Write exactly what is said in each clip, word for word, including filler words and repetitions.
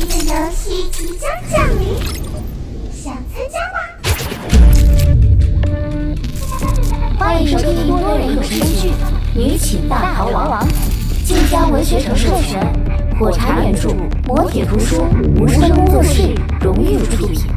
的游戏即将降临，想参加吗？ 欢迎收听多人有声剧《女寝大逃亡》，晋江文学城授权，火柴原著，磨铁图书，无声工作室荣誉出品。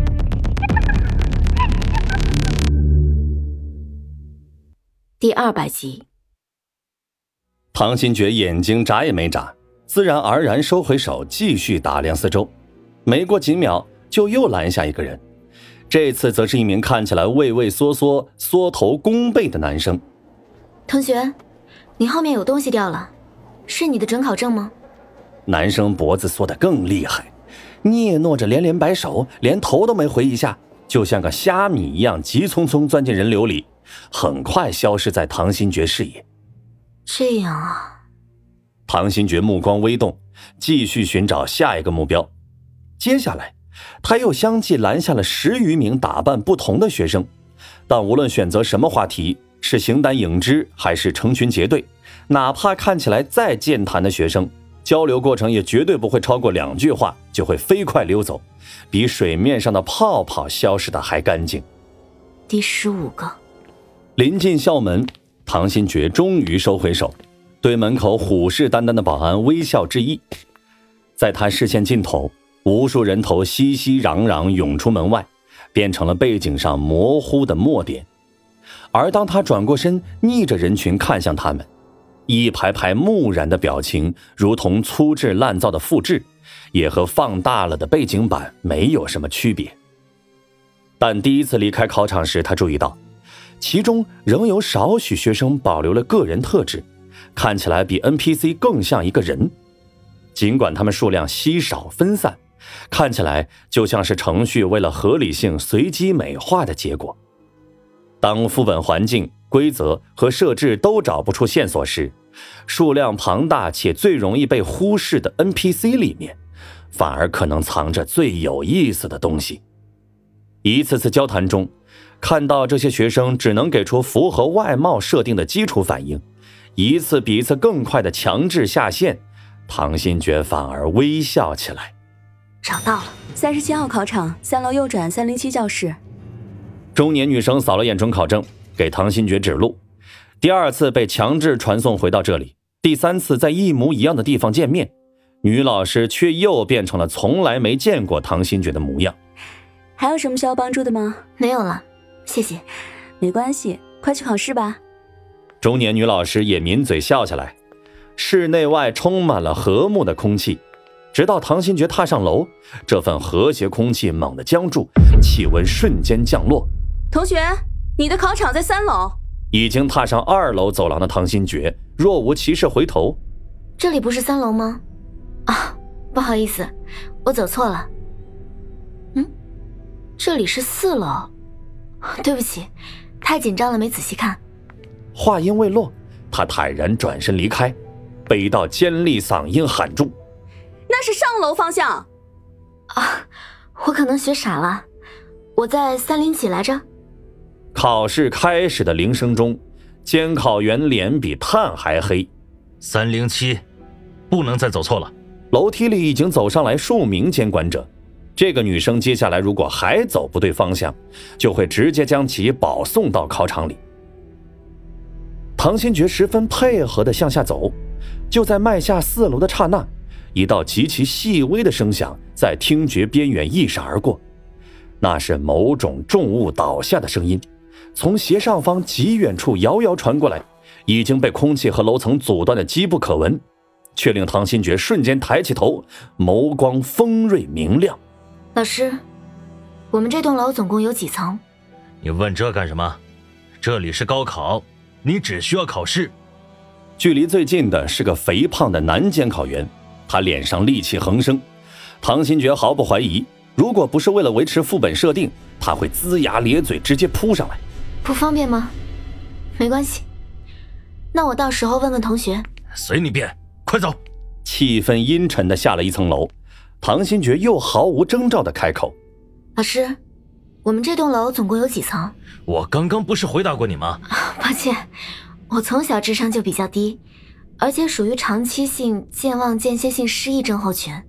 第二百集。 唐新觉眼睛眨也没眨，自然而然收回手，继续打量四周。没过几秒，就又拦下一个人。这次则是一名看起来畏畏缩缩、缩头弓背的男生。 同学，你后面有东西掉了，是你的准考证吗？ 男生脖子缩得更厉害，嗫嚅着连连摆手，连头都没回一下，就像个虾米一样急匆匆钻进人流里，很快消失在唐新觉视野。 这样啊。 唐新觉目光微动，继续寻找下一个目标。接下来他又相继拦下了十余名打扮不同的学生，但无论选择什么话题，是形单影只还是成群结队，哪怕看起来再健谈的学生，交流过程也绝对不会超过两句话就会飞快溜走，比水面上的泡泡消失的还干净。 第十五个。 临近校门，唐新觉终于收回手，对门口虎视眈眈的保安微笑致意。在他视线尽头，无数人头熙熙攘攘涌出门外，变成了背景上模糊的墨点。而当他转过身，逆着人群看向他们，一排排木然的表情如同粗制滥造的复制，也和放大了的背景板没有什么区别。但第一次离开考场时，他注意到其中仍有少许学生保留了个人特质，看起来比 N P C 更像一个人。尽管他们数量稀少分散，看起来就像是程序为了合理性随机美化的结果。当副本环境、规则和设置都找不出线索时，数量庞大且最容易被忽视的 N P C 里面，反而可能藏着最有意思的东西。一次次交谈中，看到这些学生只能给出符合外貌设定的基础反应，一次比一次更快的强制下线，唐新觉反而微笑起来。 找到了， 三十七号考场，三楼右转三零七教室。 中年女生扫了眼准考证，给唐新觉指路。第二次被强制传送回到这里，第三次在一模一样的地方见面，女老师却又变成了从来没见过唐新觉的模样。 还有什么需要帮助的吗？ 没有了，谢谢。 没关系，快去考试吧。 中年女老师也抿嘴笑起来。室内外充满了和睦的空气，直到唐新觉踏上楼，这份和谐空气猛地僵住，气温瞬间降落。 同学，你的考场在三楼。 已经踏上二楼走廊的唐新觉若无其事回头。 这里不是三楼吗？啊，不好意思，我走错了。嗯，这里是四楼。对不起，太紧张了没仔细看。 话音未落，他坦然转身离开，被一道尖利嗓音喊住： 那是上楼方向。 啊，我可能学傻了，我在三零几来着。 考试开始的铃声中，监考员脸比炭还黑。 三零七，不能再走错了。 楼梯里已经走上来数名监管者，这个女生接下来如果还走不对方向，就会直接将其保送到考场里。唐新觉十分配合地向下走，就在迈下四楼的刹那，一道极其细微的声响在听觉边缘一闪而过，那是某种重物倒下的声音，从斜上方极远处遥遥传过来，已经被空气和楼层阻断的机不可闻，却令唐新觉瞬间抬起头，眸光锋锐明亮。 老师，我们这栋楼总共有几层？ 你问这干什么？这里是高考，你只需要考试。 距离最近的是个肥胖的男监考员，他脸上戾气横生。唐新觉毫不怀疑，如果不是为了维持副本设定，他会龇牙咧嘴直接扑上来。 不方便吗？没关系，那我到时候问问同学。 随你便，快走。 气氛阴沉地下了一层楼，唐新觉又毫无征兆地开口： 老师，我们这栋楼总共有几层？ 我刚刚不是回答过你吗？ 抱歉，我从小智商就比较低，而且属于长期性健忘间歇性失忆症候群。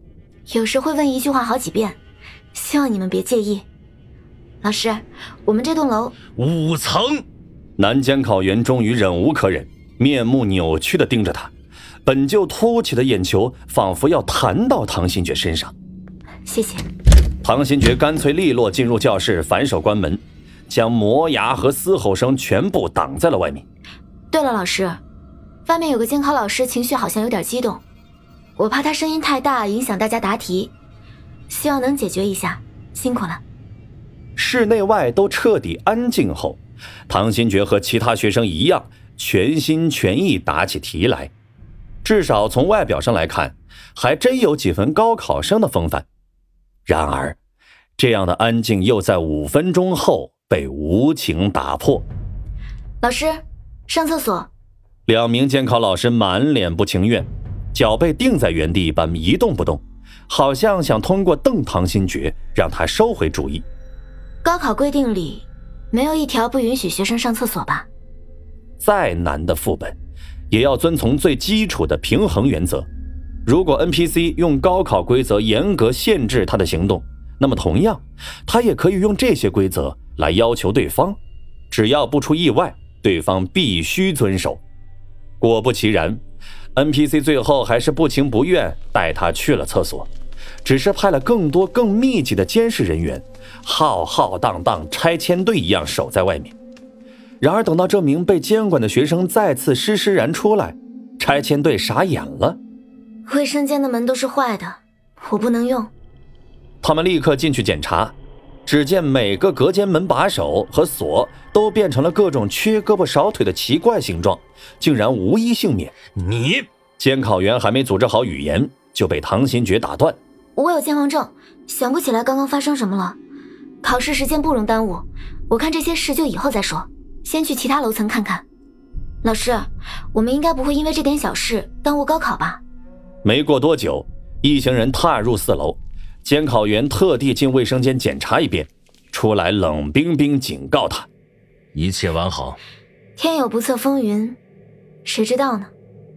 有时会问一句话好几遍，希望你们别介意。老师，我们这栋楼五层。 男监考员终于忍无可忍，面目扭曲地盯着他，本就凸起的眼球仿佛要弹到唐新觉身上。 谢谢。 唐新觉干脆利落进入教室，反手关门，将磨牙和嘶吼声全部挡在了外面。 对了，老师，外面有个监考老师情绪好像有点激动，我怕他声音太大影响大家答题，希望能解决一下，辛苦了。 室内外都彻底安静后，唐新觉和其他学生一样，全心全意答起题来。至少从外表上来看，还真有几分高考生的风范。然而，这样的安静又在五分钟后被无情打破。 老师，上厕所。 两名监考老师满脸不情愿，脚被定在原地一般一动不动，好像想通过瞪唐新觉让他收回主意。 高考规定里没有一条不允许学生上厕所吧？ 再难的副本也要遵从最基础的平衡原则。如果 N P C 用高考规则严格限制他的行动，那么同样他也可以用这些规则来要求对方，只要不出意外，对方必须遵守。果不其然， N P C 最后还是不情不愿带他去了厕所，只是派了更多更密集的监视人员，浩浩荡荡拆迁队一样守在外面。然而等到这名被监管的学生再次施施然出来，拆迁队傻眼了。 卫生间的门都是坏的，我不能用。 他们立刻进去检查，只见每个隔间门把手和锁都变成了各种缺胳膊少腿的奇怪形状，竟然无一幸免。 你监考员还没组织好语言，就被唐新觉打断。 我有健忘症，想不起来刚刚发生什么了。考试时间不容耽误，我看这些事就以后再说，先去其他楼层看看。老师，我们应该不会因为这点小事耽误高考吧？ 没过多久，一行人踏入四楼，监考员特地进卫生间检查一遍，出来冷冰冰警告他： 一切完好。 天有不测风云，谁知道呢？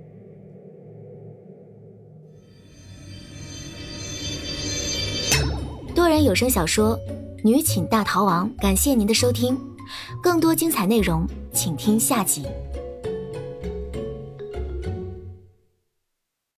多人有声小说《女寝大逃亡》，感谢您的收听，更多精彩内容请听下集。